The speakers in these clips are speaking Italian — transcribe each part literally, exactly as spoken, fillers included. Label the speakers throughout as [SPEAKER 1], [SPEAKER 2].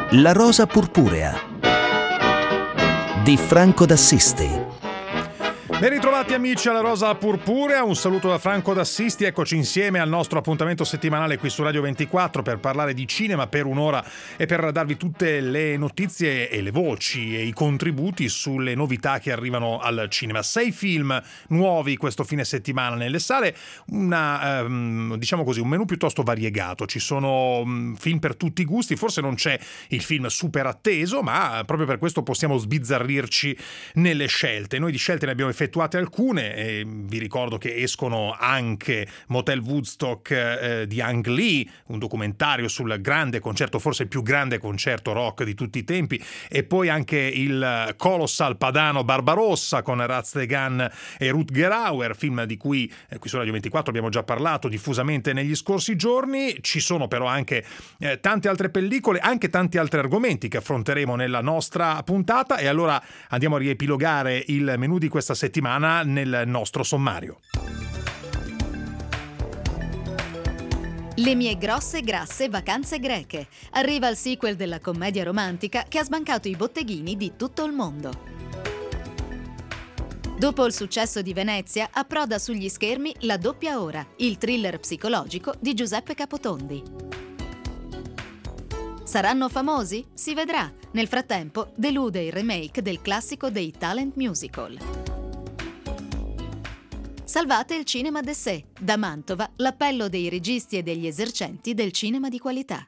[SPEAKER 1] La rosa purpurea di Franco d'Assisti.
[SPEAKER 2] Ben ritrovati amici alla Rosa Purpurea, un saluto da Franco d'Assisti, eccoci insieme al nostro appuntamento settimanale qui su Radio ventiquattro per parlare di cinema per un'ora e per darvi tutte le notizie e le voci e i contributi sulle novità che arrivano al cinema. Sei film nuovi questo fine settimana nelle sale, una, ehm, diciamo così, un menù piuttosto variegato, ci sono um, film per tutti i gusti, forse non c'è il film super atteso, ma proprio per questo possiamo sbizzarrirci nelle scelte. Noi di scelte ne abbiamo effettuate alcune, e vi ricordo che escono anche Motel Woodstock eh, di Ang Lee, un documentario sul grande concerto, forse il più grande concerto rock di tutti i tempi, e poi anche il Colossal padano Barbarossa con Raz de Gan e Rutger Hauer, film di cui eh, qui su Radio ventiquattro abbiamo già parlato diffusamente negli scorsi giorni. Ci sono però anche eh, tante altre pellicole, anche tanti altri argomenti che affronteremo nella nostra puntata, e allora andiamo a riepilogare il menù di questa settimana nel nostro sommario.
[SPEAKER 3] Le mie grosse grasse vacanze greche. Arriva il sequel della commedia romantica che ha sbancato i botteghini di tutto il mondo. Dopo il successo di Venezia, approda sugli schermi La doppia ora, il thriller psicologico di Giuseppe Capotondi. Saranno famosi? Si vedrà. Nel frattempo, delude il remake del classico dei talent musical. Salvate il cinema d'essai. Da Mantova, l'appello dei registi e degli esercenti del cinema di qualità.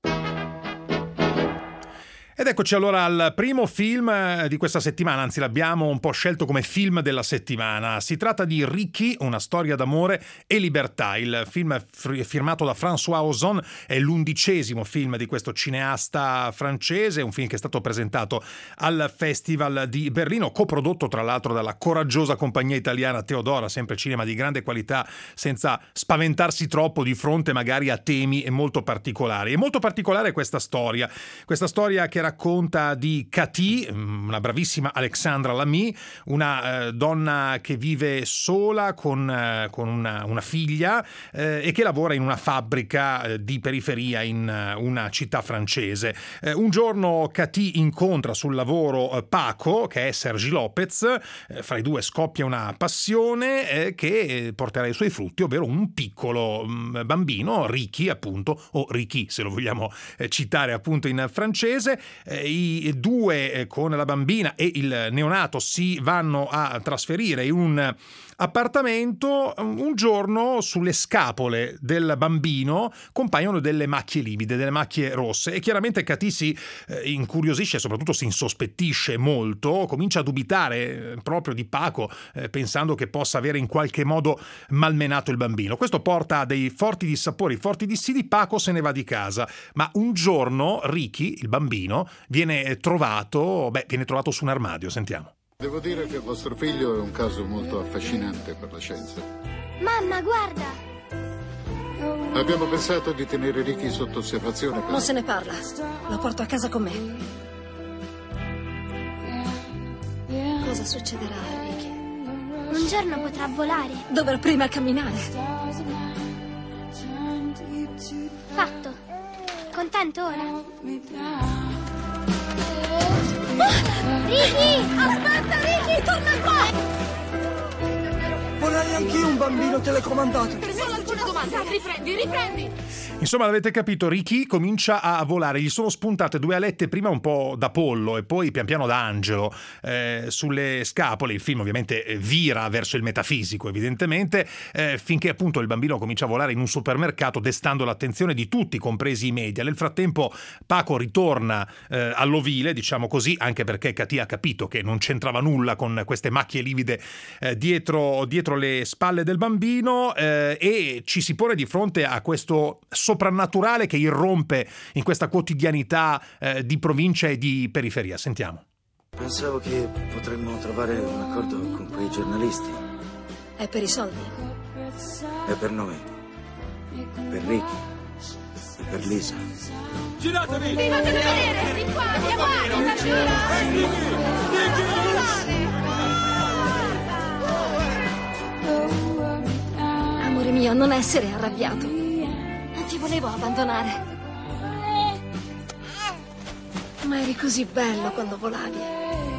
[SPEAKER 2] Ed eccoci allora al primo film di questa settimana, anzi l'abbiamo un po' scelto come film della settimana. Si tratta di Ricky, una storia d'amore e libertà. Il film è firmato da François Ozon, è l'undicesimo film di questo cineasta francese, un film che è stato presentato al Festival di Berlino, coprodotto tra l'altro dalla coraggiosa compagnia italiana Teodora, sempre cinema di grande qualità, senza spaventarsi troppo di fronte magari a temi molto particolari. È molto particolare questa storia, questa storia che racconta di Cathy, una bravissima Alexandra Lamy, una eh, donna che vive sola con, eh, con una, una figlia eh, e che lavora in una fabbrica eh, di periferia in eh, una città francese. Eh, un giorno Cathy incontra sul lavoro eh, Paco, che è Sergi Lopez, eh, fra i due scoppia una passione eh, che porterà i suoi frutti, ovvero un piccolo mh, bambino, Ricky appunto, o Ricky se lo vogliamo eh, citare appunto in francese. I due con la bambina e il neonato si vanno a trasferire in un appartamento. Un giorno sulle scapole del bambino compaiono delle macchie livide, delle macchie rosse, e chiaramente Cathy si eh, incuriosisce e soprattutto si insospettisce molto, comincia a dubitare proprio di Paco, eh, pensando che possa avere in qualche modo malmenato il bambino. Questo porta a dei forti dissapori, forti dissidi. Paco se ne va di casa, ma un giorno Ricky, il bambino, viene trovato, beh, viene trovato su un armadio. Sentiamo.
[SPEAKER 4] Devo dire che vostro figlio è un caso molto affascinante per la scienza.
[SPEAKER 5] Mamma, guarda!
[SPEAKER 4] Abbiamo pensato di tenere Ricky sotto osservazione. Però...
[SPEAKER 6] Non se ne parla. Lo porto a casa con me. Cosa succederà a Ricky?
[SPEAKER 5] Un giorno potrà volare.
[SPEAKER 6] Dovrà prima camminare.
[SPEAKER 5] Fatto. Contento ora? Ricky!
[SPEAKER 6] Aspetta, Ricky! Torna qua!
[SPEAKER 7] Vorrei anch'io un bambino telecomandato.
[SPEAKER 6] Solo alcune domande. Riprendi, riprendi!
[SPEAKER 2] Insomma, l'avete capito, Ricky comincia a volare. Gli sono spuntate due alette, prima un po' da pollo e poi pian piano da angelo, eh, sulle scapole. Il film ovviamente vira verso il metafisico, evidentemente, eh, finché appunto il bambino comincia a volare in un supermercato, destando l'attenzione di tutti, compresi i media. Nel frattempo Paco ritorna eh, all'ovile, diciamo così, anche perché Cathy ha capito che non c'entrava nulla con queste macchie livide eh, dietro, dietro le spalle del bambino, eh, e ci si pone di fronte a questo soprannaturale che irrompe in questa quotidianità eh, di provincia e di periferia. Sentiamo.
[SPEAKER 7] Pensavo che potremmo trovare un accordo con quei giornalisti.
[SPEAKER 6] È per i soldi?
[SPEAKER 7] È per noi. Per Ricky. E per Lisa.
[SPEAKER 8] Giratevi!
[SPEAKER 6] Vi fate vedere! Di qua, via qua! Amore mio, non essere arrabbiato. Non ti volevo abbandonare. Ma eri così bello quando volavi.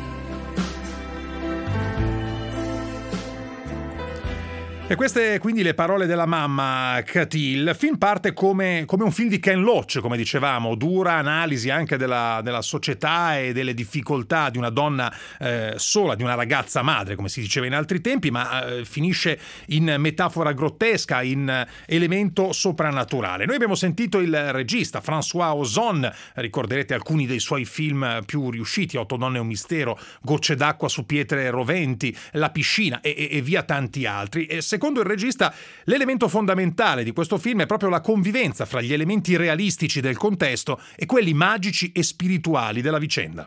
[SPEAKER 2] E queste quindi le parole della mamma Katie. Il film parte come, come un film di Ken Loach, come dicevamo, dura analisi anche della, della società e delle difficoltà di una donna eh, sola, di una ragazza madre, come si diceva in altri tempi, ma eh, finisce in metafora grottesca, in elemento soprannaturale. Noi abbiamo sentito il regista François Ozon, ricorderete alcuni dei suoi film più riusciti, Otto donne e un mistero, Gocce d'acqua su pietre roventi, La piscina e, e, e via tanti altri. E secondo il regista, l'elemento fondamentale di questo film è proprio la convivenza fra gli elementi realistici del contesto e quelli magici e spirituali della vicenda.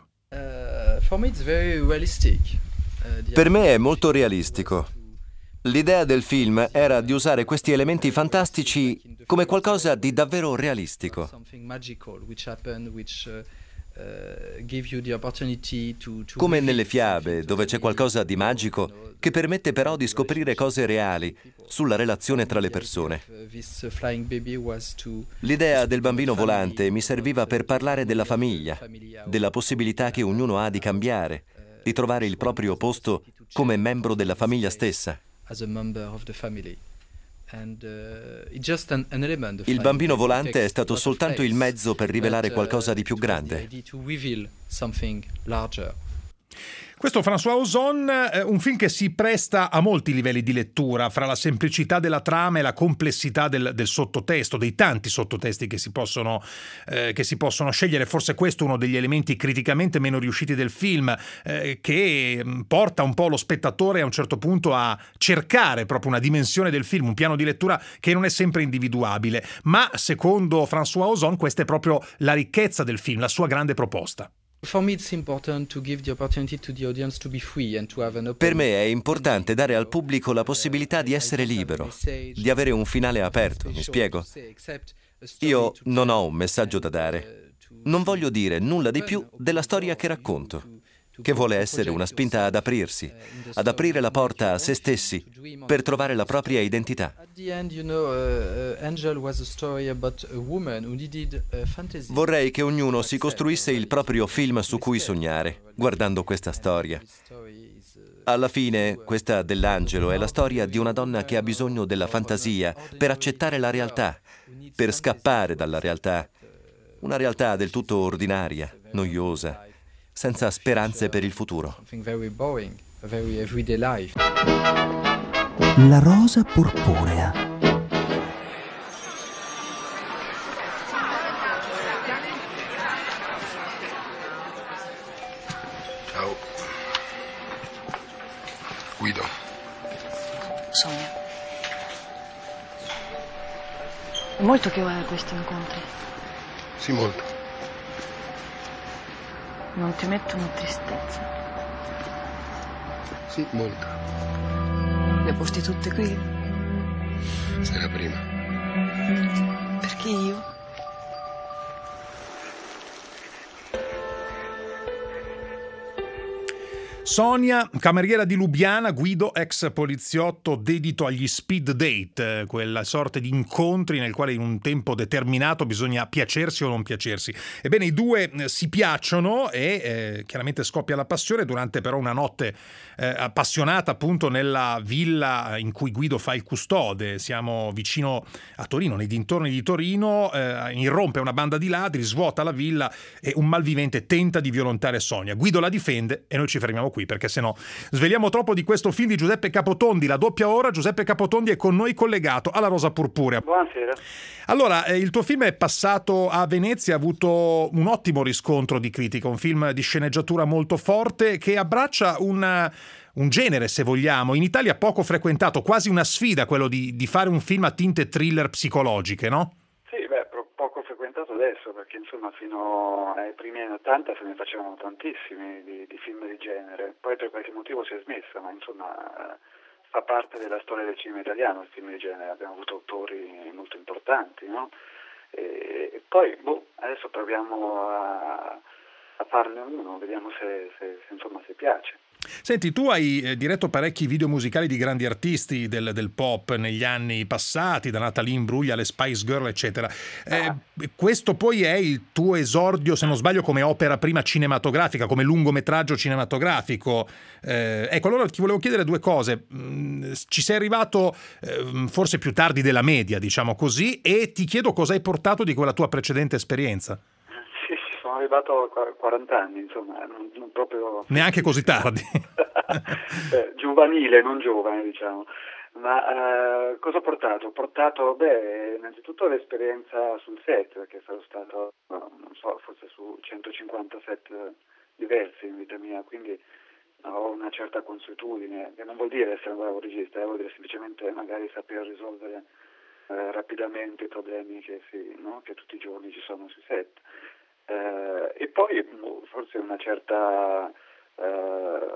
[SPEAKER 8] Per me è molto realistico. L'idea del film era di usare questi elementi fantastici come qualcosa di davvero realistico. Come nelle fiabe, dove c'è qualcosa di magico che permette però di scoprire cose reali sulla relazione tra le persone. L'idea del bambino volante mi serviva per parlare della famiglia, della possibilità che ognuno ha di cambiare, di trovare il proprio posto come membro della famiglia stessa. Il bambino volante è stato soltanto il mezzo per rivelare qualcosa di più grande.
[SPEAKER 2] Questo François Ozon è un film che si presta a molti livelli di lettura, fra la semplicità della trama e la complessità del, del sottotesto, dei tanti sottotesti che si possono, eh, che si possono scegliere. Forse questo è uno degli elementi criticamente meno riusciti del film, eh, che porta un po' lo spettatore a un certo punto a cercare proprio una dimensione del film, un piano di lettura che non è sempre individuabile. Ma secondo François Ozon questa è proprio la ricchezza del film, la sua grande proposta.
[SPEAKER 8] Per me è importante dare al pubblico la possibilità di essere libero, di avere un finale aperto, mi spiego? Io non ho un messaggio da dare. Non voglio dire nulla di più della storia che racconto, che vuole essere una spinta ad aprirsi, ad aprire la porta a se stessi per trovare la propria identità. Vorrei che ognuno si costruisse il proprio film su cui sognare, guardando questa storia. Alla fine, questa dell'angelo è la storia di una donna che ha bisogno della fantasia per accettare la realtà, per scappare dalla realtà. Una realtà del tutto ordinaria, noiosa, senza speranze per il futuro.
[SPEAKER 1] La rosa purpurea.
[SPEAKER 9] Ciao. Guido.
[SPEAKER 6] Sonia. È molto che vai a questi incontri.
[SPEAKER 9] Sì, molto.
[SPEAKER 6] Non ti mettono tristezza?
[SPEAKER 9] Sì, molto.
[SPEAKER 6] Le ho posti tutte qui?
[SPEAKER 9] Sei la prima.
[SPEAKER 6] Perché io?
[SPEAKER 2] Sonia, cameriera di Lubiana, Guido, ex poliziotto dedito agli speed date, quella sorta di incontri nel quale in un tempo determinato bisogna piacersi o non piacersi. Ebbene, i due si piacciono e eh, chiaramente scoppia la passione durante però una notte eh, appassionata appunto nella villa in cui Guido fa il custode. Siamo vicino a Torino, nei dintorni di Torino, eh, irrompe una banda di ladri, svuota la villa e un malvivente tenta di violentare Sonia. Guido la difende e noi ci fermiamo qui, perché se no sveliamo troppo di questo film di Giuseppe Capotondi, La doppia ora. Giuseppe Capotondi è con noi collegato alla Rosa Purpurea.
[SPEAKER 10] Buonasera.
[SPEAKER 2] Allora, eh, il tuo film è passato a Venezia, ha avuto un ottimo riscontro di critica, un film di sceneggiatura molto forte che abbraccia un, un genere, se vogliamo, in Italia poco frequentato, quasi una sfida quello di, di fare un film a tinte thriller psicologiche, no?
[SPEAKER 10] Sì, beh, poco frequentato adesso, perché insomma fino ai primi anni ottanta se ne facevano tantissimi di, di film di genere, poi per qualche motivo si è smessa, ma insomma fa parte della storia del cinema italiano il film di genere, abbiamo avuto autori molto importanti, no? E, e poi boh, adesso proviamo a, a farne uno, vediamo se, se, se insomma se piace.
[SPEAKER 2] Senti, tu hai eh, diretto parecchi video musicali di grandi artisti del, del pop negli anni passati, da Natalie Imbruglia alle Spice Girl, eccetera. Eh, questo poi è il tuo esordio, se non sbaglio, come opera prima cinematografica, come lungometraggio cinematografico. Eh, ecco, allora ti volevo chiedere due cose. Mm, ci sei arrivato eh, forse più tardi della media, diciamo così, e ti chiedo cosa hai portato di quella tua precedente esperienza.
[SPEAKER 10] Sono arrivato a quaranta anni, insomma, non, non proprio...
[SPEAKER 2] Neanche così tardi.
[SPEAKER 10] eh, giovanile, non giovane, diciamo. Ma eh, cosa ho portato? Ho portato, beh, innanzitutto l'esperienza sul set, perché sono stato, non so, forse su centocinquanta set diversi in vita mia, quindi ho una certa consuetudine, che non vuol dire essere un bravo regista, eh, vuol dire semplicemente magari saper risolvere eh, rapidamente i problemi che, si, no? che tutti i giorni ci sono sui set. Eh, e poi forse una certa eh,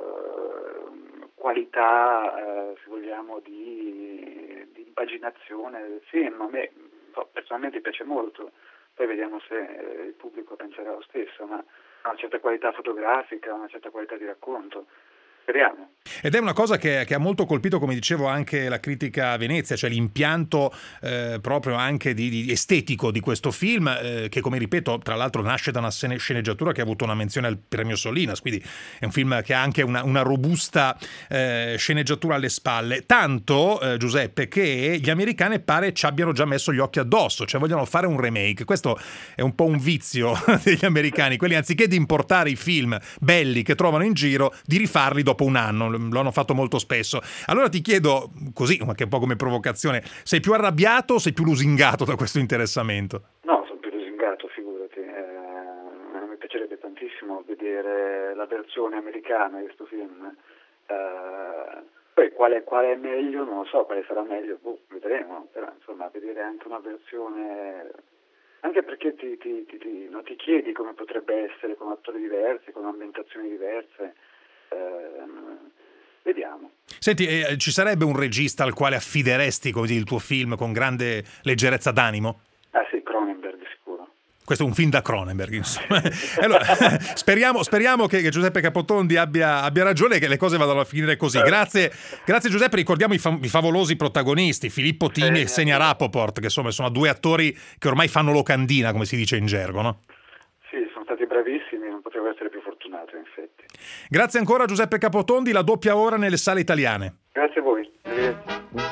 [SPEAKER 10] qualità, eh, se vogliamo, di, di impaginazione del film. A me personalmente piace molto, poi vediamo se il pubblico penserà lo stesso, ma ha una certa qualità fotografica, una certa qualità di racconto. Speriamo.
[SPEAKER 2] Ed è una cosa che, che ha molto colpito, come dicevo, anche la critica a Venezia, cioè l'impianto eh, proprio anche di, di estetico di questo film, eh, che, come ripeto, tra l'altro nasce da una sceneggiatura che ha avuto una menzione al premio Solinas, quindi è un film che ha anche una, una robusta eh, sceneggiatura alle spalle. Tanto, eh, Giuseppe, che gli americani pare ci abbiano già messo gli occhi addosso, cioè vogliono fare un remake. Questo è un po' un vizio degli americani, quelli anziché di importare i film belli che trovano in giro, di rifarli dopo un anno, lo hanno fatto molto spesso. Allora ti chiedo, così, anche un po' come provocazione, sei più arrabbiato o sei più lusingato da questo interessamento?
[SPEAKER 10] No, sono più lusingato, figurati. Eh, mi piacerebbe tantissimo vedere la versione americana di questo film. Eh, poi quale, quale è meglio, non lo so, quale sarà meglio, boh, vedremo, però insomma vedere anche una versione... Anche perché ti, ti, ti, ti, no, ti chiedi come potrebbe essere con attori diversi, con ambientazioni diverse. Eh, vediamo.
[SPEAKER 2] Senti, eh, ci sarebbe un regista al quale affideresti così il tuo film con grande leggerezza d'animo?
[SPEAKER 10] Ah sì, Cronenberg sicuro.
[SPEAKER 2] Questo è un film da Cronenberg, insomma. Allora, speriamo, speriamo che, che Giuseppe Capotondi abbia, abbia ragione e che le cose vadano a finire così. Grazie, grazie Giuseppe, ricordiamo i, fam- i favolosi protagonisti, Filippo Timi e Xenia Rapoport, che insomma sono due attori che ormai fanno locandina, come si dice in gergo, no?
[SPEAKER 10] Sì, sono stati bravissimi, non potevo essere più fortunato, in effetti.
[SPEAKER 2] Grazie ancora Giuseppe Capotondi, la doppia ora nelle sale italiane.
[SPEAKER 10] Grazie a voi. Arrivederci.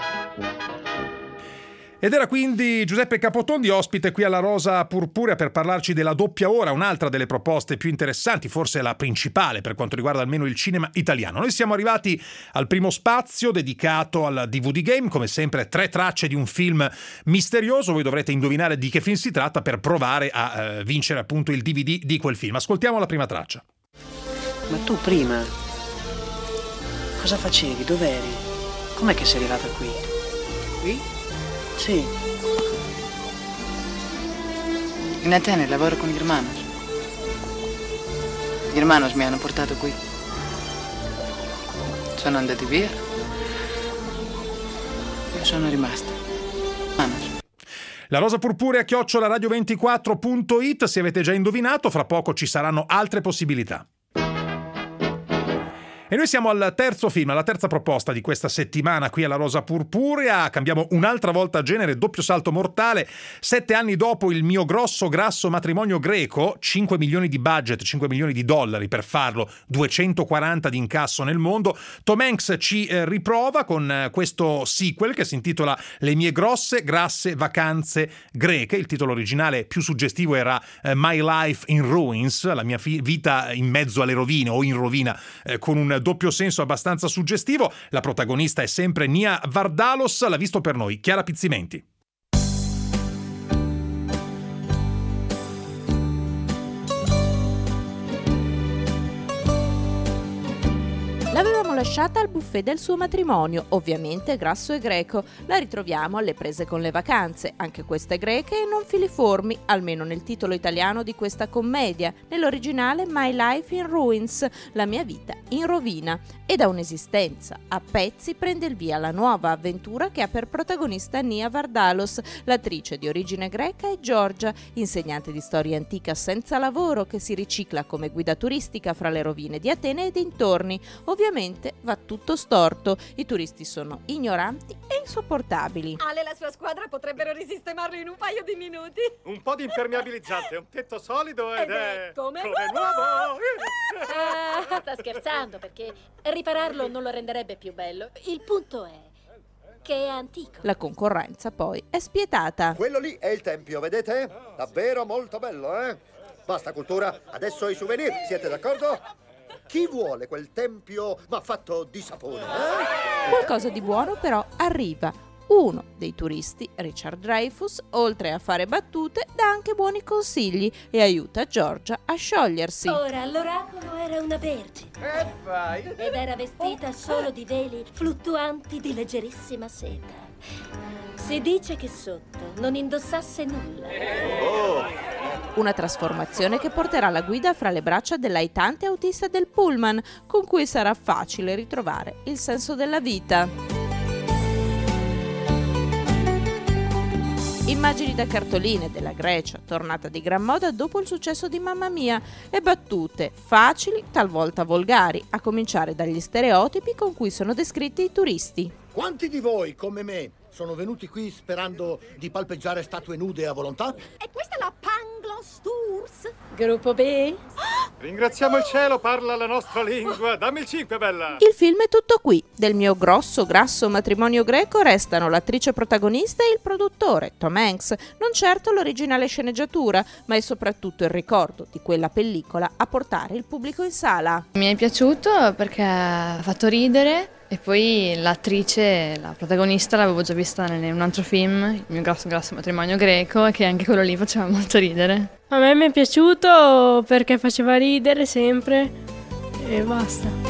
[SPEAKER 2] Ed era quindi Giuseppe Capotondi, ospite qui alla Rosa Purpurea per parlarci della doppia ora, un'altra delle proposte più interessanti, forse la principale per quanto riguarda almeno il cinema italiano. Noi siamo arrivati al primo spazio dedicato al D V D Game, come sempre tre tracce di un film misterioso, voi dovrete indovinare di che film si tratta per provare a eh, vincere appunto il D V D di quel film. Ascoltiamo la prima traccia.
[SPEAKER 11] Ma tu prima cosa facevi? Dov'eri? Com'è che sei arrivata qui?
[SPEAKER 6] Qui?
[SPEAKER 11] Sì.
[SPEAKER 6] In Atene lavoro con gli hermanos. Gli hermanos mi hanno portato qui. Sono andati via. Io sono rimasta. Hermanos.
[SPEAKER 2] La Rosa Purpurea chiocciola radio ventiquattro punto it, se avete già indovinato, fra poco ci saranno altre possibilità. E noi siamo al terzo film, alla terza proposta di questa settimana qui alla Rosa Purpurea. Cambiamo un'altra volta genere, doppio salto mortale. Sette anni dopo il mio grosso grasso matrimonio greco, cinque milioni di budget, cinque milioni di dollari per farlo, duecentoquaranta di incasso nel mondo, Tom Hanks ci eh, riprova con eh, questo sequel che si intitola Le mie grosse grasse vacanze greche. Il titolo originale più suggestivo era eh, My Life in Ruins, la mia fi- vita in mezzo alle rovine o in rovina, eh, con un doppio senso abbastanza suggestivo. La protagonista è sempre Nia Vardalos, l'ha visto per noi Chiara Pizzimenti.
[SPEAKER 12] L'avevamo lasciata al buffet del suo matrimonio, ovviamente grasso e greco. La ritroviamo alle prese con le vacanze, anche queste greche e non filiformi, almeno nel titolo italiano di questa commedia, nell'originale My Life in Ruins, la mia vita in rovina. E da un'esistenza a pezzi prende il via la nuova avventura che ha per protagonista Nia Vardalos, l'attrice di origine greca e Giorgia, insegnante di storia antica senza lavoro che si ricicla come guida turistica fra le rovine di Atene e dintorni. Ovviamente va tutto storto, i turisti sono ignoranti e insopportabili.
[SPEAKER 13] Ale e la sua squadra potrebbero risistemarlo in un paio di minuti.
[SPEAKER 14] Un po' di impermeabilizzante, un tetto solido ed,
[SPEAKER 13] ed è,
[SPEAKER 14] è
[SPEAKER 13] come,
[SPEAKER 14] come
[SPEAKER 13] nuovo.
[SPEAKER 14] nuovo.
[SPEAKER 13] Ah, sta scherzando, perché ripararlo non lo renderebbe più bello. Il punto è che è antico.
[SPEAKER 12] La concorrenza poi è spietata.
[SPEAKER 15] Quello lì è il tempio, vedete? Davvero molto bello, eh? Basta cultura, adesso i souvenir, siete d'accordo? Chi vuole quel tempio ma fatto di sapone, eh?
[SPEAKER 12] Qualcosa di buono però arriva. Uno dei turisti, Richard Dreyfuss, oltre a fare battute, dà anche buoni consigli e aiuta Giorgia a sciogliersi.
[SPEAKER 13] Ora, l'oracolo era una vergine.
[SPEAKER 14] E vai!
[SPEAKER 13] Ed era vestita solo di veli fluttuanti di leggerissima seta. Si dice che sotto non indossasse nulla.
[SPEAKER 15] Oh!
[SPEAKER 12] Una trasformazione che porterà la guida fra le braccia dell'aitante autista del pullman, con cui sarà facile ritrovare il senso della vita. Immagini da cartoline della Grecia, tornata di gran moda dopo il successo di Mamma Mia, e battute facili, talvolta volgari, a cominciare dagli stereotipi con cui sono descritti i turisti.
[SPEAKER 15] Quanti di voi, come me, sono venuti qui sperando di palpeggiare statue nude a volontà?
[SPEAKER 13] E questa è la Pangloss Tours? Gruppo B?
[SPEAKER 14] Ringraziamo il cielo, parla la nostra lingua. Dammi il cinque, bella.
[SPEAKER 12] Il film è tutto qui. Del mio grosso, grasso matrimonio greco restano l'attrice protagonista e il produttore, Tom Hanks. Non certo l'originale sceneggiatura, ma è soprattutto il ricordo di quella pellicola a portare il pubblico in sala.
[SPEAKER 16] Mi è piaciuto perché ha fatto ridere. E poi l'attrice, la protagonista, l'avevo già vista in un altro film, Il mio grosso grosso matrimonio greco, e che anche quello lì faceva molto ridere.
[SPEAKER 17] A me mi è piaciuto perché faceva ridere sempre e basta.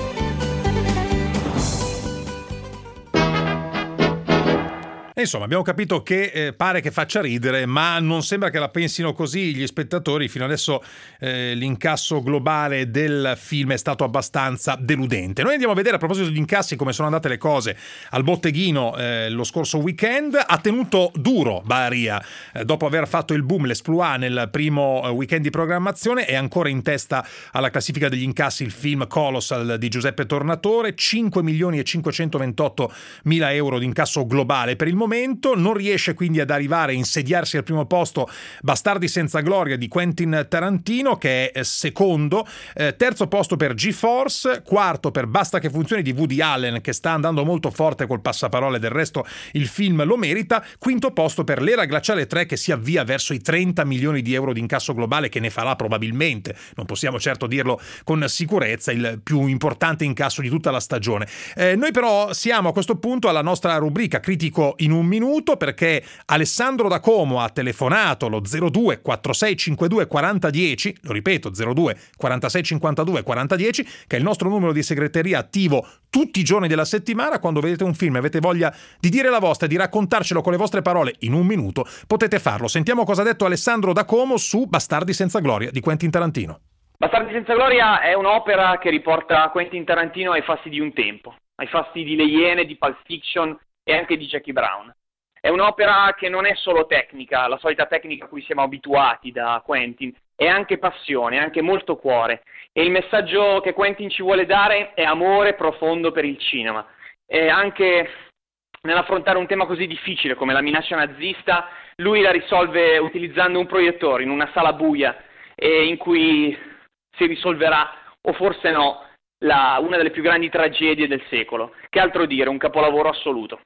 [SPEAKER 2] Insomma, abbiamo capito che eh, pare che faccia ridere, ma non sembra che la pensino così gli spettatori. Fino adesso eh, l'incasso globale del film è stato abbastanza deludente. Noi andiamo a vedere, a proposito di incassi, come sono andate le cose al botteghino eh, lo scorso weekend. Ha tenuto duro Baharia, eh, dopo aver fatto il boom, l'esploit nel primo eh, weekend di programmazione. È ancora in testa alla classifica degli incassi il film Colossal di Giuseppe Tornatore, cinque milioni e cinquecentoventotto mila euro di incasso globale per il momento. Non riesce quindi ad arrivare a insediarsi al primo posto Bastardi senza gloria di Quentin Tarantino, che è secondo, eh, terzo posto per G-Force, quarto per Basta che funzioni di Woody Allen, che sta andando molto forte col passaparole, del resto il film lo merita, quinto posto per L'Era Glaciale tre, che si avvia verso i trenta milioni di euro di incasso globale, che ne farà probabilmente, non possiamo certo dirlo con sicurezza, il più importante incasso di tutta la stagione. Eh, noi però siamo a questo punto alla nostra rubrica Critico in un minuto, perché Alessandro da Como ha telefonato lo zero due quarantasei cinquantadue quaranta dieci, lo ripeto zero due quarantasei cinquantadue quaranta dieci, che è il nostro numero di segreteria attivo tutti i giorni della settimana. Quando vedete un film e avete voglia di dire la vostra e di raccontarcelo con le vostre parole in un minuto, potete farlo. Sentiamo cosa ha detto Alessandro da Como su Bastardi senza gloria di Quentin Tarantino.
[SPEAKER 18] Bastardi senza gloria è un'opera che riporta Quentin Tarantino ai fasti di un tempo, ai fasti di Le Iene, di Pulp Fiction e anche di Jackie Brown. È un'opera che non è solo tecnica, la solita tecnica a cui siamo abituati da Quentin, è anche passione, è anche molto cuore. E il messaggio che Quentin ci vuole dare è amore profondo per il cinema. E anche nell'affrontare un tema così difficile come la minaccia nazista, lui la risolve utilizzando un proiettore in una sala buia, e in cui si risolverà, o forse no, la, una delle più grandi tragedie del secolo. Che altro dire, un capolavoro assoluto.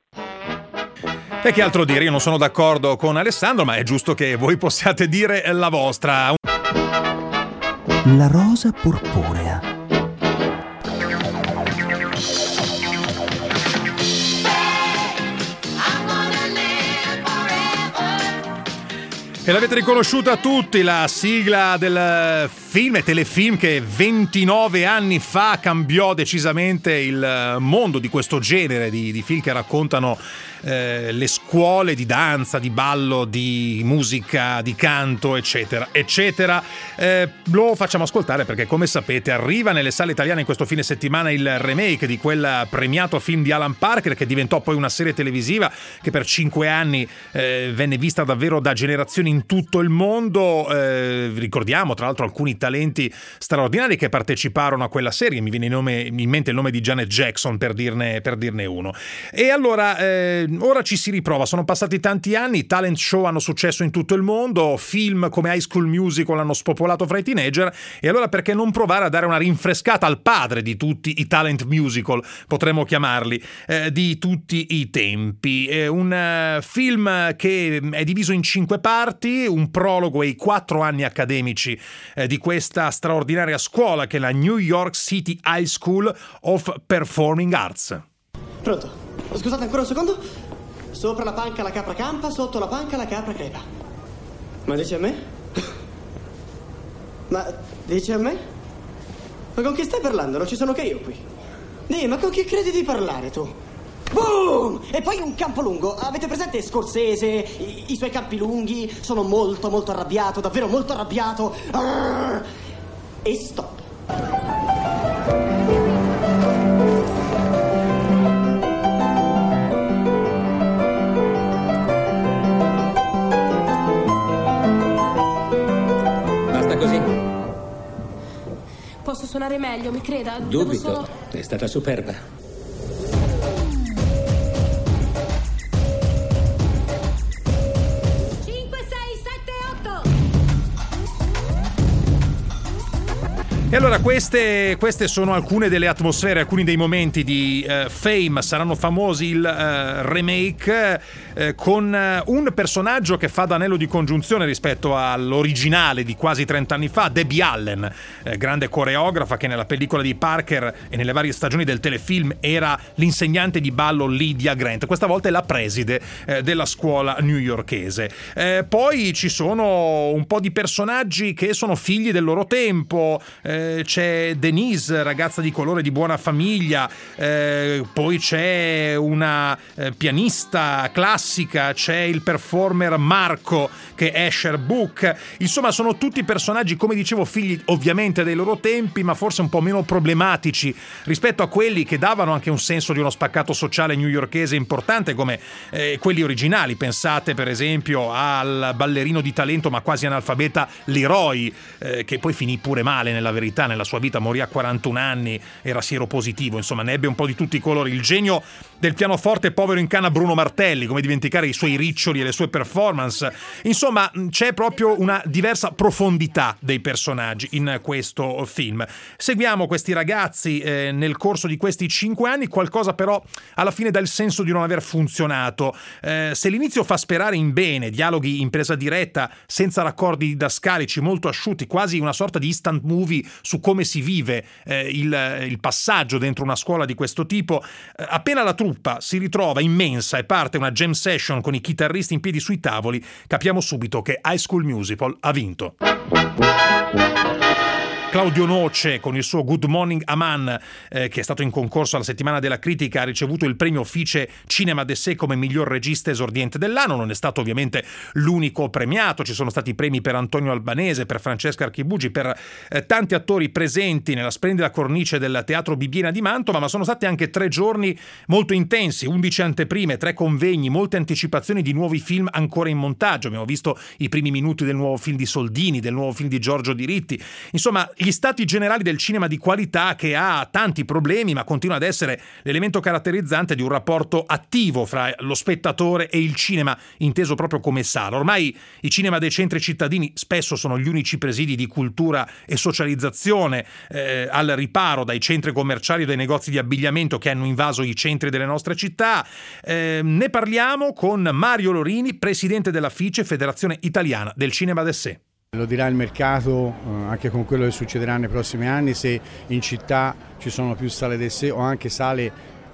[SPEAKER 2] E che altro dire? Io non sono d'accordo con Alessandro, ma è giusto che voi possiate dire la vostra.
[SPEAKER 1] La rosa purpurea.
[SPEAKER 2] E l'avete riconosciuta tutti, la sigla del film e telefilm che ventinove anni fa cambiò decisamente il mondo di questo genere di, di film che raccontano eh, le scuole di danza, di ballo, di musica, di canto, eccetera, eccetera. Eh, lo facciamo ascoltare perché, come sapete, arriva nelle sale italiane in questo fine settimana il remake di quel premiato film di Alan Parker, che diventò poi una serie televisiva che per cinque anni eh, venne vista davvero da generazioni in tutto il mondo. Eh, ricordiamo tra l'altro alcuni talenti straordinari che parteciparono a quella serie. Mi viene in, nome, in mente il nome di Janet Jackson, per dirne, per dirne uno. E allora eh, ora ci si riprova, sono passati tanti anni, i talent show hanno successo in tutto il mondo, film come High School Musical hanno spopolato fra i teenager, e allora perché non provare a dare una rinfrescata al padre di tutti i talent musical, potremmo chiamarli, eh, di tutti i tempi. È un uh, film che è diviso in cinque parti, un prologo e i quattro anni accademici eh, di questa straordinaria scuola che è la New York City High School of Performing Arts.
[SPEAKER 19] Pronto? Scusate ancora un secondo. Sopra la panca la capra campa, sotto la panca la capra crepa. Ma dici a me? Ma dici a me? Ma con chi stai parlando? Non ci sono che io qui. Dì, ma con chi credi di parlare tu? Boom! E poi un campo lungo. Avete presente Scorsese? I, i suoi campi lunghi? Sono molto molto arrabbiato, davvero molto arrabbiato. Arr! E stop.
[SPEAKER 20] Basta così?
[SPEAKER 13] Posso suonare meglio, mi creda? Devo
[SPEAKER 20] Dubito.
[SPEAKER 13] solo-
[SPEAKER 20] È stata superba.
[SPEAKER 2] E allora queste, queste sono alcune delle atmosfere, alcuni dei momenti di uh, Fame. Saranno famosi il uh, remake uh, con uh, un personaggio che fa da anello di congiunzione rispetto all'originale di quasi trenta anni fa, Debbie Allen, uh, grande coreografa che nella pellicola di Parker e nelle varie stagioni del telefilm era l'insegnante di ballo Lydia Grant. Questa volta è la preside uh, della scuola newyorkese. Uh, poi ci sono un po' di personaggi che sono figli del loro tempo. Uh, c'è Denise, ragazza di colore di buona famiglia, eh, poi c'è una eh, pianista classica, c'è il performer Marco che è Asher Book. Insomma, sono tutti personaggi, come dicevo, figli ovviamente dei loro tempi, ma forse un po' meno problematici rispetto a quelli che davano anche un senso di uno spaccato sociale newyorkese importante, come eh, quelli originali. Pensate per esempio al ballerino di talento ma quasi analfabeta Leroy, eh, che poi finì pure male nella verità, nella sua vita morì a quarantuno anni, era sieropositivo, insomma ne ebbe un po' di tutti i colori. Il genio del pianoforte povero in canna Bruno Martelli, come dimenticare i suoi riccioli e le sue performance. Insomma, c'è proprio una diversa profondità dei personaggi in questo film. Seguiamo questi ragazzi eh, nel corso di questi cinque anni, qualcosa però alla fine dà il senso di non aver funzionato. Eh, se l'inizio fa sperare in bene, dialoghi in presa diretta, senza raccordi didascalici, molto asciutti, quasi una sorta di instant movie su come si vive eh, il, il passaggio dentro una scuola di questo tipo, eh, appena la truppa si ritrova immensa e parte una jam session con i chitarristi in piedi sui tavoli, capiamo subito che High School Musical ha vinto. Claudio Noce con il suo Good Morning Aman, eh, che è stato in concorso alla settimana della critica, ha ricevuto il premio Fice Cinema d'Essai come miglior regista esordiente dell'anno. Non è stato ovviamente l'unico premiato, ci sono stati premi per Antonio Albanese, per Francesca Archibugi, per eh, tanti attori presenti nella splendida cornice del Teatro Bibbiena di Mantova, ma sono stati anche tre giorni molto intensi, undici anteprime, tre convegni, molte anticipazioni di nuovi film ancora in montaggio. Abbiamo visto i primi minuti del nuovo film di Soldini, del nuovo film di Giorgio Diritti. Insomma, gli stati generali del cinema di qualità che ha tanti problemi ma continua ad essere l'elemento caratterizzante di un rapporto attivo fra lo spettatore e il cinema inteso proprio come sala. Ormai i cinema dei centri cittadini spesso sono gli unici presidi di cultura e socializzazione eh, al riparo dai centri commerciali o dai negozi di abbigliamento che hanno invaso i centri delle nostre città. Eh, ne parliamo con Mario Lorini, presidente della Fice, Federazione Italiana del Cinema d'Essai.
[SPEAKER 21] Lo dirà il mercato, eh, anche con quello che succederà nei prossimi anni, se in città ci sono più sale d'essai o anche sale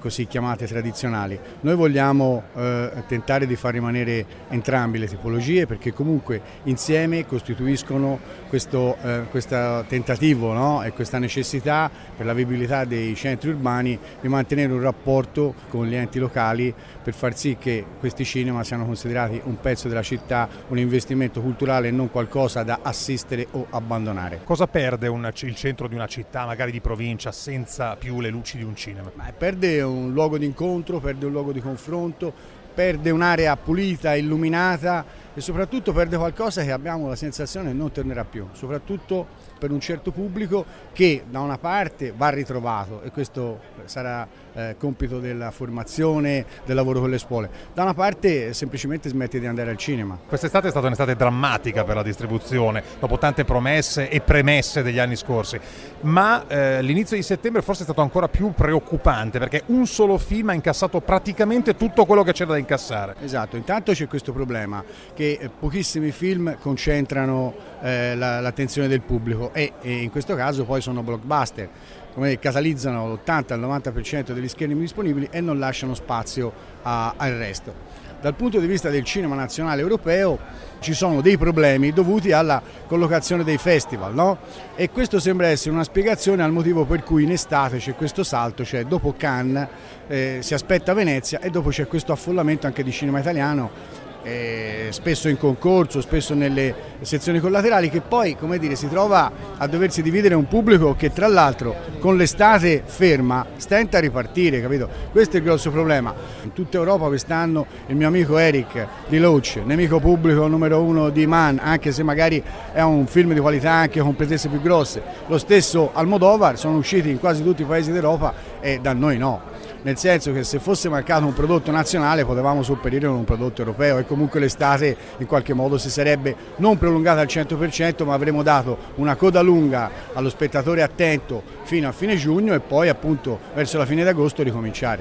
[SPEAKER 21] così chiamate tradizionali. Noi vogliamo eh, tentare di far rimanere entrambe le tipologie, perché comunque insieme costituiscono questo eh, questo tentativo, no? E questa necessità per la vivibilità dei centri urbani di mantenere un rapporto con gli enti locali per far sì che questi cinema siano considerati un pezzo della città, un investimento culturale e non qualcosa da assistere o abbandonare.
[SPEAKER 2] Cosa perde un, il centro di una città, magari di provincia, senza più le luci di un cinema?
[SPEAKER 21] Ma perde un luogo di incontro, perde un luogo di confronto, perde un'area pulita, illuminata e soprattutto perde qualcosa che abbiamo la sensazione non tornerà più, soprattutto per un certo pubblico che da una parte va ritrovato, e questo sarà eh, compito della formazione, del lavoro con le scuole, da una parte semplicemente smette di andare al cinema.
[SPEAKER 2] Quest'estate è stata un'estate drammatica per la distribuzione, dopo tante promesse e premesse degli anni scorsi, ma eh, l'inizio di settembre forse è stato ancora più preoccupante, perché un solo film ha incassato praticamente tutto quello che c'era da incassare.
[SPEAKER 21] Esatto, intanto c'è questo problema che eh, pochissimi film concentrano eh, la, l'attenzione del pubblico e, e in questo caso poi sono blockbuster, come catalizzano l'ottanta al novanta per cento degli schermi disponibili e non lasciano spazio a, al resto. Dal punto di vista del cinema nazionale europeo ci sono dei problemi dovuti alla collocazione dei festival, no? E questo sembra essere una spiegazione al motivo per cui in estate c'è questo salto, cioè dopo Cannes eh, si aspetta Venezia e dopo c'è questo affollamento anche di cinema italiano, Eh, spesso in concorso, spesso nelle sezioni collaterali, che poi, come dire, si trova a doversi dividere un pubblico che tra l'altro con l'estate ferma stenta a ripartire, capito? Questo è il grosso problema. In tutta Europa quest'anno il mio amico Eric di Loach, nemico pubblico numero uno di Man, anche se magari è un film di qualità anche con pretese più grosse, lo stesso Almodovar, sono usciti in quasi tutti i paesi d'Europa e da noi no. Nel senso che se fosse mancato un prodotto nazionale potevamo sopperire con un prodotto europeo e comunque l'estate in qualche modo si sarebbe non prolungata al cento per cento, ma avremmo dato una coda lunga allo spettatore attento fino a fine giugno e poi appunto verso la fine d'agosto ricominciare.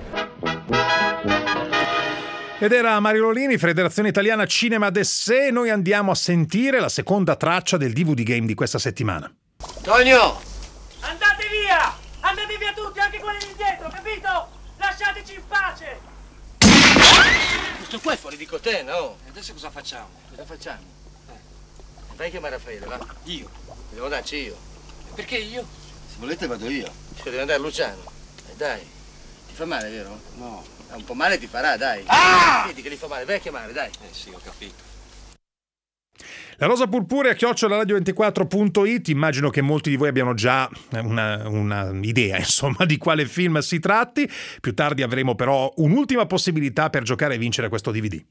[SPEAKER 2] Ed era Mario Lolini, Federazione Italiana Cinema d'Essè. Noi andiamo a sentire la seconda traccia del D V D Game di questa settimana.
[SPEAKER 3] Tonio!
[SPEAKER 22] Andate via! Andate via tutti, anche quelli di dietro, capito? Lasciateci in pace!
[SPEAKER 3] Questo qua è fuori di cotè, no? E adesso cosa facciamo? Cosa facciamo? Eh. Vai a chiamare Raffaele, va? Io? Devo andarci io. Perché io? Se volete vado io. Cioè deve andare Luciano. Eh, dai. Ti fa male, vero? No. Eh, un po' male ti farà, dai. Ah! Vedi che gli fa male, vai a chiamare, dai. Eh sì, ho capito.
[SPEAKER 2] La Rosa Purpurea, chiocciola radio ventiquattro punto it. Immagino che molti di voi abbiano già una, una idea, insomma, di quale film si tratti. Più tardi avremo però un'ultima possibilità per giocare e vincere questo D V D.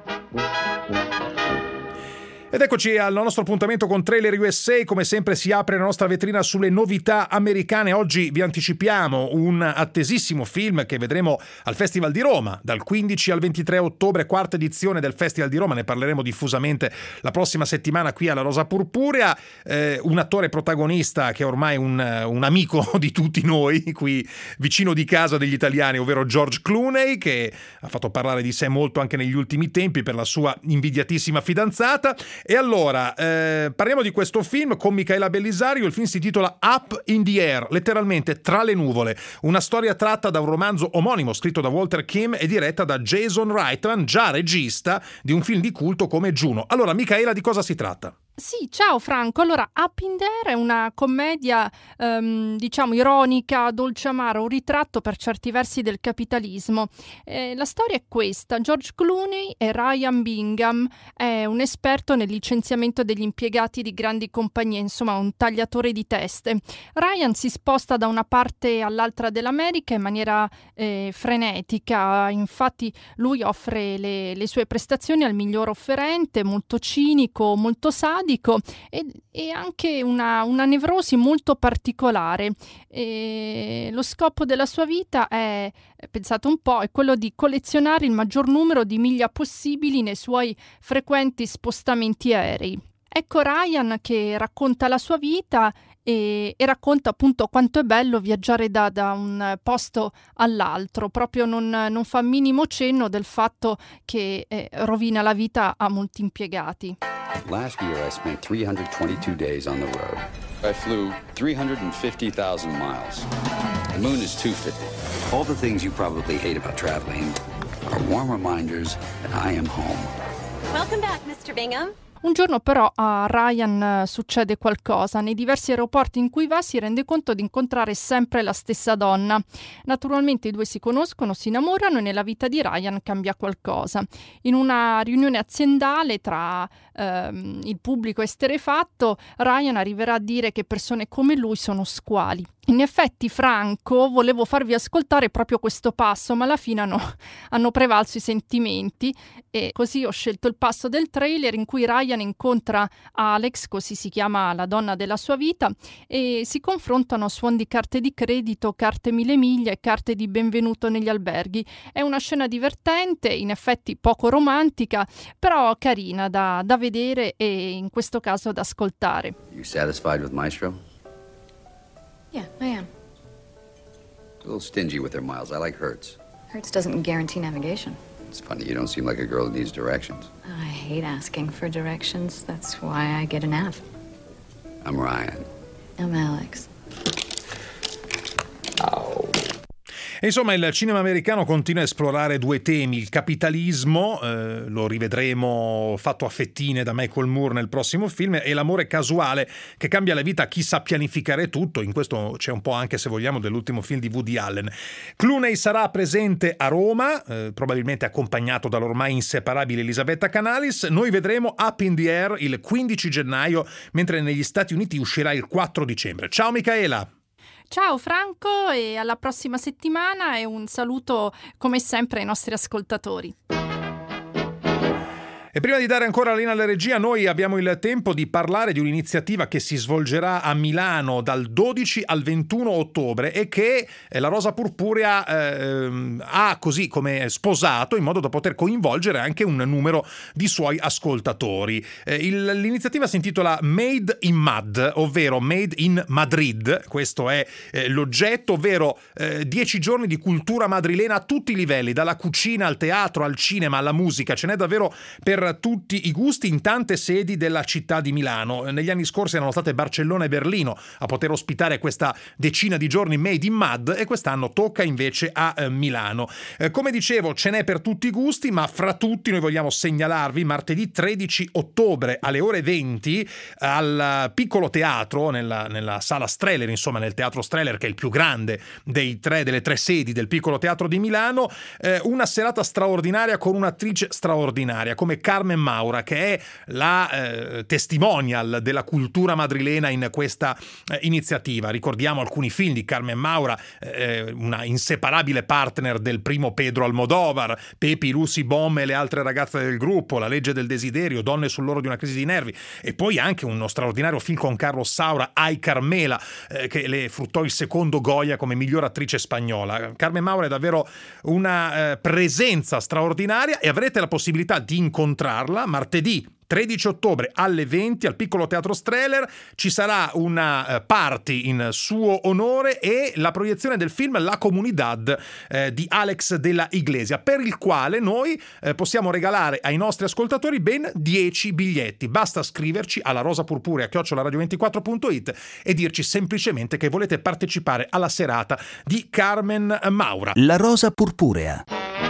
[SPEAKER 2] Ed eccoci al nostro appuntamento con Trailer U S A. Come sempre si apre la nostra vetrina sulle novità americane. Oggi vi anticipiamo un attesissimo film che vedremo al Festival di Roma dal quindici al ventitré ottobre, quarta edizione del Festival di Roma. Ne parleremo diffusamente la prossima settimana qui alla Rosa Purpurea. Eh, un attore protagonista che è ormai un, un amico di tutti noi, qui vicino di casa degli italiani, ovvero George Clooney, che ha fatto parlare di sé molto anche negli ultimi tempi per la sua invidiatissima fidanzata. E allora, eh, parliamo di questo film con Micaela Bellisario. Il film si intitola Up in the Air, letteralmente tra le nuvole. Una storia tratta da un romanzo omonimo scritto da Walter Kim e diretta da Jason Reitman, già regista di un film di culto come Juno. Allora, Micaela, di cosa si tratta?
[SPEAKER 23] Sì, ciao Franco. Allora, Up in the Air è una commedia, ehm, diciamo, ironica, dolce amara, un ritratto per certi versi del capitalismo. Eh, la storia è questa. George Clooney e Ryan Bingham è un esperto nel licenziamento degli impiegati di grandi compagnie, insomma un tagliatore di teste. Ryan si sposta da una parte all'altra dell'America in maniera eh, frenetica. Infatti lui offre le, le sue prestazioni al miglior offerente, molto cinico, molto sadico, E, e anche una, una nevrosi molto particolare. E lo scopo della sua vita è, pensate un po', è quello di collezionare il maggior numero di miglia possibili nei suoi frequenti spostamenti aerei. Ecco Ryan che racconta la sua vita e, e racconta appunto quanto è bello viaggiare da, da un posto all'altro, proprio non, non fa minimo cenno del fatto che eh, rovina la vita a molti impiegati.
[SPEAKER 4] Last year I spent three hundred twenty-two days on the road. I flew three hundred fifty thousand miles. The moon is two hundred fifty. All the things you probably hate about traveling are warm reminders that I am home.
[SPEAKER 5] Welcome back, mister Bingham.
[SPEAKER 23] Un giorno però a Ryan succede qualcosa. Nei diversi aeroporti in cui va si rende conto di incontrare sempre la stessa donna. Naturalmente i due si conoscono, si innamorano e nella vita di Ryan cambia qualcosa. In una riunione aziendale tra ehm, il pubblico esterrefatto, Ryan arriverà a dire che persone come lui sono squali. In effetti, Franco, volevo farvi ascoltare proprio questo passo, ma alla fine hanno, hanno prevalso i sentimenti e così ho scelto il passo del trailer in cui Ryan incontra Alex, così si chiama la donna della sua vita, e si confrontano a suon di carte di credito, carte mille miglia e carte di benvenuto negli alberghi. È una scena divertente, in effetti poco romantica, però carina da, da vedere e in questo caso da ascoltare.
[SPEAKER 4] You satisfied with Maestro?
[SPEAKER 7] Yeah, I am.
[SPEAKER 4] A little stingy with their miles. I like Hertz.
[SPEAKER 7] Hertz doesn't guarantee navigation.
[SPEAKER 4] It's funny, you don't seem like a girl who needs directions.
[SPEAKER 7] I hate asking for directions. That's why I get a nav.
[SPEAKER 4] I'm Ryan.
[SPEAKER 7] I'm Alex.
[SPEAKER 2] E insomma, il cinema americano continua a esplorare due temi: il capitalismo, eh, lo rivedremo fatto a fettine da Michael Moore nel prossimo film, e l'amore casuale che cambia la vita a chi sa pianificare tutto. In questo c'è un po' anche, se vogliamo, dell'ultimo film di Woody Allen. Clooney sarà presente a Roma, eh, probabilmente accompagnato dall'ormai inseparabile Elisabetta Canalis. Noi vedremo Up in the Air il quindici gennaio, mentre negli Stati Uniti uscirà il quattro dicembre. Ciao Micaela!
[SPEAKER 23] Ciao Franco e alla prossima settimana e un saluto come sempre ai nostri ascoltatori.
[SPEAKER 2] E prima di dare ancora la linea alla regia, noi abbiamo il tempo di parlare di un'iniziativa che si svolgerà a Milano dal dodici al ventuno ottobre e che la Rosa Purpurea eh, ha così come sposato, in modo da poter coinvolgere anche un numero di suoi ascoltatori. Eh, il, l'iniziativa si intitola Made in Mad, ovvero Made in Madrid. Questo è eh, l'oggetto, ovvero eh, dieci giorni di cultura madrilena a tutti i livelli, dalla cucina al teatro, al cinema, alla musica. Ce n'è davvero per tutti i gusti in tante sedi della città di Milano. Negli anni scorsi erano state Barcellona e Berlino a poter ospitare questa decina di giorni Made in Mad, e quest'anno tocca invece a eh, Milano. Eh, come dicevo, ce n'è per tutti i gusti, ma fra tutti noi vogliamo segnalarvi martedì tredici ottobre alle ore venti al Piccolo Teatro, nella, nella sala Streller, insomma nel Teatro Streller, che è il più grande dei tre, delle tre sedi del Piccolo Teatro di Milano, eh, una serata straordinaria con un'attrice straordinaria come Carmen Maura, che è la eh, testimonial della cultura madrilena in questa eh, iniziativa. Ricordiamo alcuni film di Carmen Maura, eh, una inseparabile partner del primo Pedro Almodóvar, Pepi, Lucy Bom e le altre ragazze del gruppo, La legge del desiderio, Donne sull'oro di una crisi di nervi, e poi anche uno straordinario film con Carlos Saura, Ay Carmela, eh, che le fruttò il secondo Goya come miglior attrice spagnola. Carmen Maura è davvero una eh, presenza straordinaria e avrete la possibilità di incontrarla martedì tredici ottobre alle venti al Piccolo Teatro Streller. Ci sarà una party in suo onore e la proiezione del film La Comunidad eh, di Alex de la Iglesia, per il quale noi eh, possiamo regalare ai nostri ascoltatori ben dieci biglietti. Basta scriverci alla rosapurpurea chiocciola radio ventiquattro punto it e dirci semplicemente che volete partecipare alla serata di Carmen Maura.
[SPEAKER 1] La Rosa Purpurea.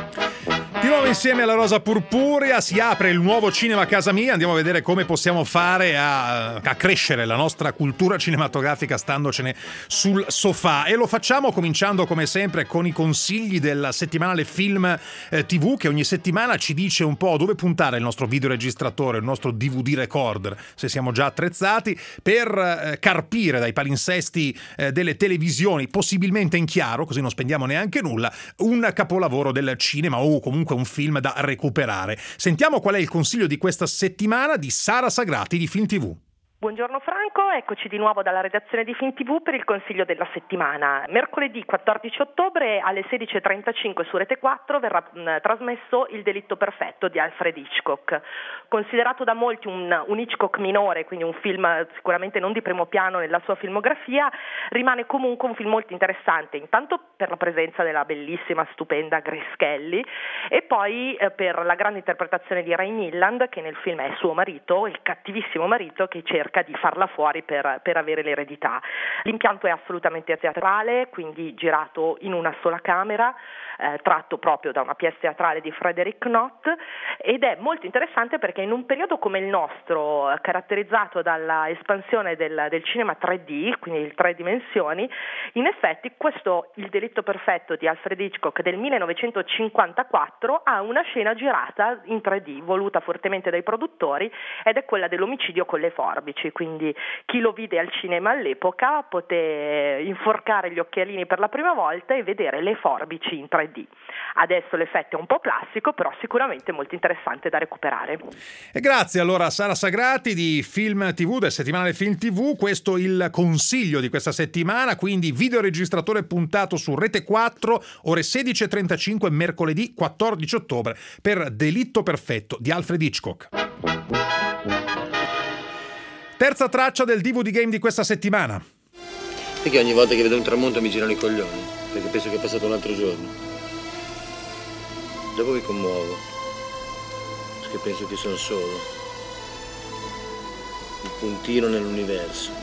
[SPEAKER 2] Di nuovo insieme alla Rosa Purpurea si apre il nuovo Cinema a Casa Mia. Andiamo a vedere come possiamo fare a, a crescere la nostra cultura cinematografica standocene sul sofà, e lo facciamo cominciando come sempre con i consigli del settimanale Film eh, tivù, che ogni settimana ci dice un po' dove puntare il nostro videoregistratore, il nostro D V D recorder, se siamo già attrezzati, per eh, carpire dai palinsesti eh, delle televisioni, possibilmente in chiaro, così non spendiamo neanche nulla, un capolavoro del cinema o comunque un film da recuperare. Sentiamo qual è il consiglio di questa settimana di Sara Sagrati di Film tivù.
[SPEAKER 24] Buongiorno Franco, eccoci di nuovo dalla redazione di Film tivù per il consiglio della settimana. Mercoledì quattordici ottobre alle sedici e trentacinque su Rete quattro verrà mh, trasmesso Il delitto perfetto di Alfred Hitchcock. Considerato da molti un, un Hitchcock minore, quindi un film sicuramente non di primo piano nella sua filmografia, rimane comunque un film molto interessante, intanto per la presenza della bellissima, stupenda Grace Kelly, e poi eh, per la grande interpretazione di Ray Milland, che nel film è suo marito, il cattivissimo marito che cerca di farla fuori per, per avere l'eredità. L'impianto è assolutamente teatrale, quindi girato in una sola camera, eh, tratto proprio da una pièce teatrale di Frederick Knott, ed è molto interessante perché in un periodo come il nostro, caratterizzato dalla espansione del, del cinema tre D, quindi il tre dimensioni, in effetti questo Il delitto perfetto di Alfred Hitchcock del millenovecentocinquantaquattro ha una scena girata in tre D, voluta fortemente dai produttori, ed è quella dell'omicidio con le forbici, quindi chi lo vide al cinema all'epoca poté inforcare gli occhialini per la prima volta e vedere le forbici in tre D. Adesso l'effetto è un po' classico, però sicuramente molto interessante da recuperare.
[SPEAKER 2] E grazie allora a Sara Sagrati di Film tivù, del settimanale Film tivù. Questo il consiglio di questa settimana, quindi videoregistratore puntato su Rete quattro, ore sedici e trentacinque, mercoledì quattordici ottobre, per Delitto perfetto di Alfred Hitchcock. Terza traccia del D V D Game di questa settimana.
[SPEAKER 3] Perché ogni volta che vedo un tramonto mi girano i coglioni, perché penso che è passato un altro giorno. Dopo mi commuovo, perché penso che sono solo, un puntino nell'universo.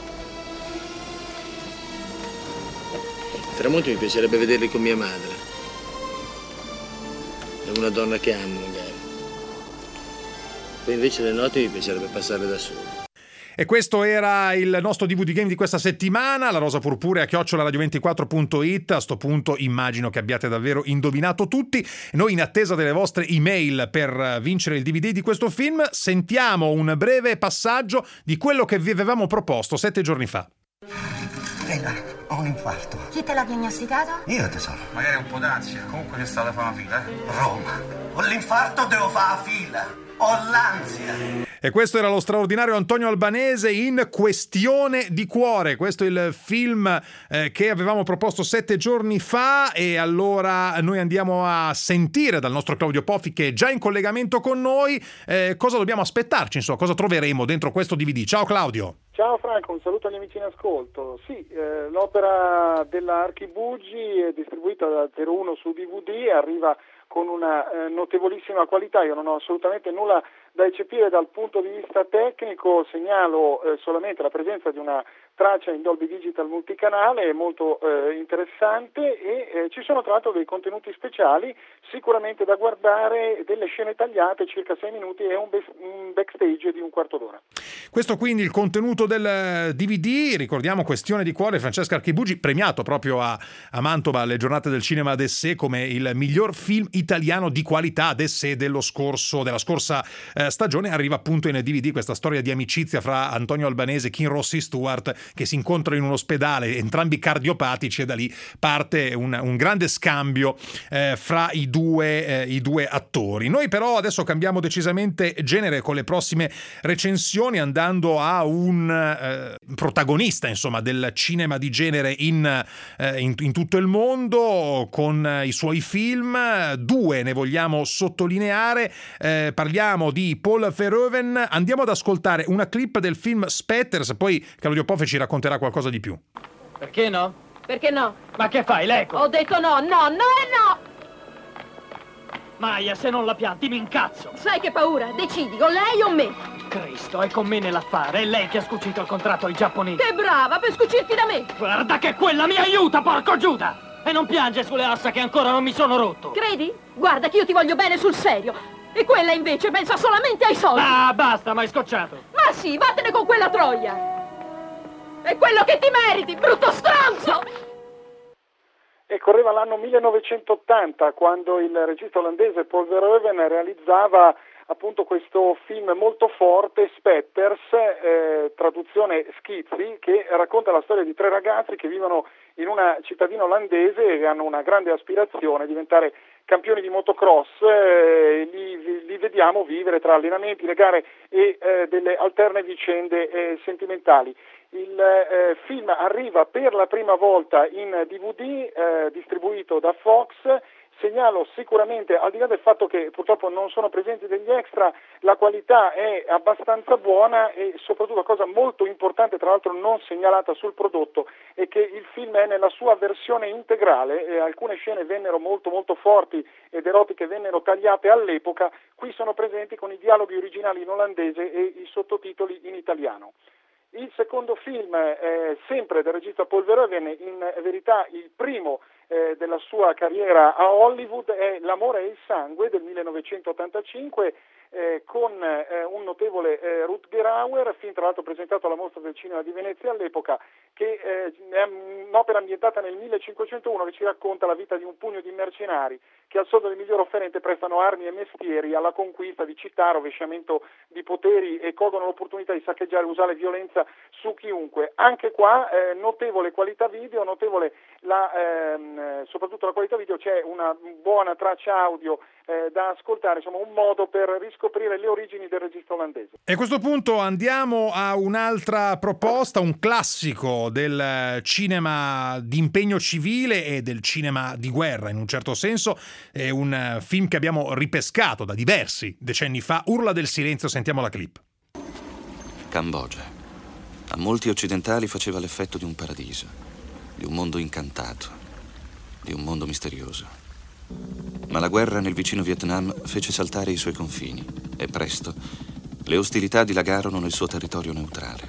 [SPEAKER 3] I tramonti mi piacerebbe vederli con mia madre, è una donna che amo magari. Poi invece le notti mi piacerebbe passarle da solo.
[SPEAKER 2] E questo era il nostro D V D Game di questa settimana. La rosa purpurea chiocciola radio ventiquattro punto it. A sto punto immagino che abbiate davvero indovinato tutti. Noi, in attesa delle vostre email per vincere il D V D di questo film, sentiamo un breve passaggio di quello che vi avevamo proposto sette giorni fa.
[SPEAKER 8] Bella, ho un infarto.
[SPEAKER 9] Chi te l'ha diagnosticato?
[SPEAKER 8] Io, tesoro.
[SPEAKER 10] Magari un po' d'ansia, comunque c'è stata fa una fila, eh?
[SPEAKER 8] Roma. Ho l'infarto, devo fare la fila. Ho l'ansia.
[SPEAKER 2] E questo era lo straordinario Antonio Albanese in Questione di cuore. Questo è il film eh, che avevamo proposto sette giorni fa, e allora noi andiamo a sentire dal nostro Claudio Poffi, che è già in collegamento con noi, eh, cosa dobbiamo aspettarci, insomma, cosa troveremo dentro questo D V D. Ciao Claudio.
[SPEAKER 11] Ciao Franco, un saluto agli amici in ascolto. Sì, eh, l'opera della Archibugi è distribuita da zero uno su D V D, arriva con una eh, notevolissima qualità. Io non ho assolutamente nulla da eccepire dal punto di vista tecnico, segnalo eh, solamente la presenza di una traccia in Dolby Digital multicanale molto eh, interessante, e eh, ci sono tra l'altro dei contenuti speciali sicuramente da guardare, delle scene tagliate circa sei minuti e un, be- un backstage di un quarto d'ora.
[SPEAKER 2] Questo quindi il contenuto del D V D. Ricordiamo Questione di cuore, Francesca Archibugi, premiato proprio a, a Mantova alle giornate del cinema d'Essè come il miglior film italiano di qualità d'Essè dello scorso, della scorsa eh, stagione. Arriva appunto in D V D questa storia di amicizia fra Antonio Albanese e Kim Rossi Stewart, che si incontrano in un ospedale, entrambi cardiopatici, e da lì parte un, un grande scambio eh, fra i due, eh, i due attori. Noi però adesso cambiamo decisamente genere con le prossime recensioni, andando a un eh, protagonista, insomma, del cinema di genere in, eh, in, in tutto il mondo, con eh, i suoi film. Due ne vogliamo sottolineare, eh, parliamo di Paul Verhoeven. Andiamo ad ascoltare una clip del film Spetters, poi Claudio Poffe ci racconterà qualcosa di più.
[SPEAKER 25] Perché no?
[SPEAKER 9] Perché no?
[SPEAKER 25] Ma che fai, Leco?
[SPEAKER 9] Ho detto no, no, no e no!
[SPEAKER 25] Maia, se non la pianti mi incazzo!
[SPEAKER 9] Sai che paura? Decidi, o lei o me!
[SPEAKER 25] Cristo, è con me nell'affare, è lei che ha scucito il contratto ai giapponesi!
[SPEAKER 9] Che brava, per scucirti da me!
[SPEAKER 25] Guarda che quella mi aiuta, porco Giuda! E non piange sulle ossa che ancora non mi sono rotto!
[SPEAKER 9] Credi? Guarda che io ti voglio bene sul serio! E quella invece pensa solamente ai soldi!
[SPEAKER 25] Ah, basta, m'hai scocciato!
[SPEAKER 9] Ma sì, vattene con quella troia! È quello che ti meriti, brutto stronzo!
[SPEAKER 11] E correva l'anno millenovecentottanta, quando il regista olandese Paul Verhoeven realizzava appunto questo film molto forte, Spetters, eh, traduzione Schizzi, che racconta la storia di tre ragazzi che vivono in una cittadina olandese e hanno una grande aspirazione a diventare campioni di motocross. Eh, li, li vediamo vivere tra allenamenti, le gare e eh, delle alterne vicende eh, sentimentali. Il eh, film arriva per la prima volta in D V D, eh, distribuito da Fox, Segnalo sicuramente, al di là del fatto che purtroppo non sono presenti degli extra, la qualità è abbastanza buona e soprattutto la cosa molto importante, tra l'altro non segnalata sul prodotto, è che il film è nella sua versione integrale, e alcune scene vennero molto molto forti ed erotiche vennero tagliate all'epoca, qui sono presenti con i dialoghi originali in olandese e i sottotitoli in italiano. Il secondo film, eh, sempre del regista Paul Verhoeven, in verità il primo eh, della sua carriera a Hollywood, è L'amore e il sangue del millenovecentottantacinque, eh, con eh, un notevole eh, Rutger Hauer, film tra l'altro presentato alla Mostra del Cinema di Venezia all'epoca, che eh, è un'opera ambientata nel millecinquecentouno che ci racconta la vita di un pugno di mercenari che al soldo del miglior offerente prestano armi e mestieri alla conquista di città, rovesciamento di poteri e colgono l'opportunità di saccheggiare e usare violenza su chiunque. Anche qua eh, notevole qualità video, notevole la, ehm, soprattutto la qualità video, c'è una buona traccia audio eh, da ascoltare, insomma un modo per riscoprire le origini del regista olandese.
[SPEAKER 2] E a questo punto andiamo a un'altra proposta, un classico del cinema di impegno civile e del cinema di guerra in un certo senso, è un film che abbiamo ripescato da diversi decenni fa, Urla del silenzio, sentiamo la clip.
[SPEAKER 6] Cambogia. A molti occidentali faceva l'effetto di un paradiso, di un mondo incantato, di un mondo misterioso. Ma la guerra nel vicino Vietnam fece saltare i suoi confini e presto le ostilità dilagarono nel suo territorio neutrale.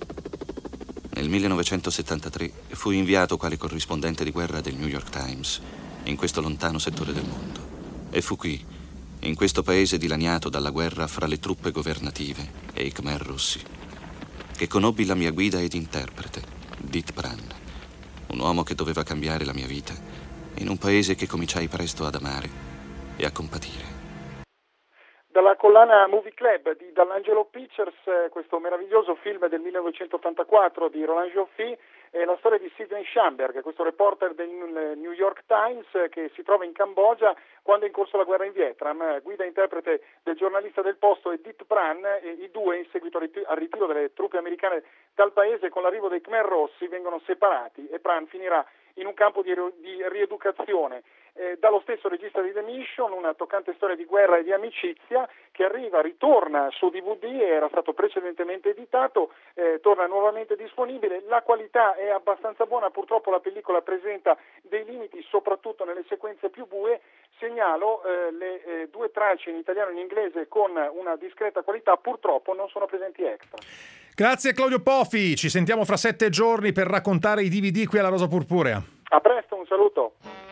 [SPEAKER 6] Nel millenovecentosettantatré fu inviato quale corrispondente di guerra del New York Times in questo lontano settore del mondo. E fu qui, in questo paese dilaniato dalla guerra fra le truppe governative e i Khmer Rossi, che conobbi la mia guida ed interprete, Dit Pran, un uomo che doveva cambiare la mia vita in un paese che cominciai presto ad amare e a compatire.
[SPEAKER 11] Dalla collana Movie Club di Dall'Angelo Pictures, eh, questo meraviglioso film del millenovecentottantaquattro di Roland Joffé, è la storia di Sidney Schamberg, questo reporter del New York Times eh, che si trova in Cambogia quando è in corso la guerra in Vietnam. Guida interprete del giornalista del posto e Dit Pran, e i due in seguito al ritiro delle truppe americane dal paese con l'arrivo dei Khmer Rossi vengono separati e Pran finirà in un campo di, di rieducazione. Eh, dallo stesso regista di The Mission, una toccante storia di guerra e di amicizia che arriva, ritorna su D V D, era stato precedentemente editato, eh, torna nuovamente disponibile, la qualità è abbastanza buona, purtroppo la pellicola presenta dei limiti soprattutto nelle sequenze più bue. Segnalo eh, le eh, due tracce in italiano e in inglese con una discreta qualità, purtroppo non sono presenti extra.
[SPEAKER 2] Grazie Claudio Pofi, ci sentiamo fra sette giorni per raccontare i D V D qui alla Rosa Purpurea.
[SPEAKER 11] A presto, un saluto.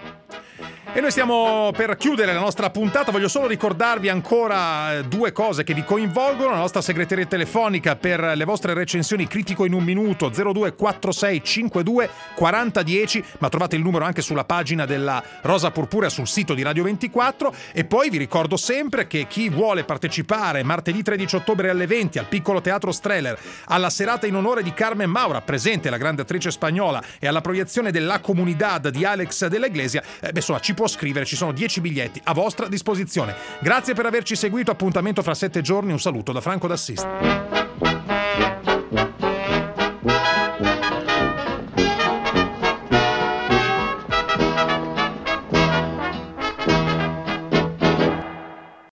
[SPEAKER 2] E noi stiamo per chiudere la nostra puntata. Voglio solo ricordarvi ancora due cose che vi coinvolgono: la nostra segreteria telefonica per le vostre recensioni, critico in un minuto, zero due quattro sei cinquantadue quaranta dieci, ma trovate il numero anche sulla pagina della Rosa Purpurea sul sito di Radio ventiquattro. E poi vi ricordo sempre che chi vuole partecipare martedì tredici ottobre alle venti al Piccolo Teatro Streller alla serata in onore di Carmen Maura, presente la grande attrice spagnola, e alla proiezione della Comunidad di Alex de la Iglesia, eh, beh, insomma, ci può scrivere, ci sono dieci biglietti a vostra disposizione. Grazie per averci seguito, appuntamento fra sette giorni, un saluto da Franco d'Assist.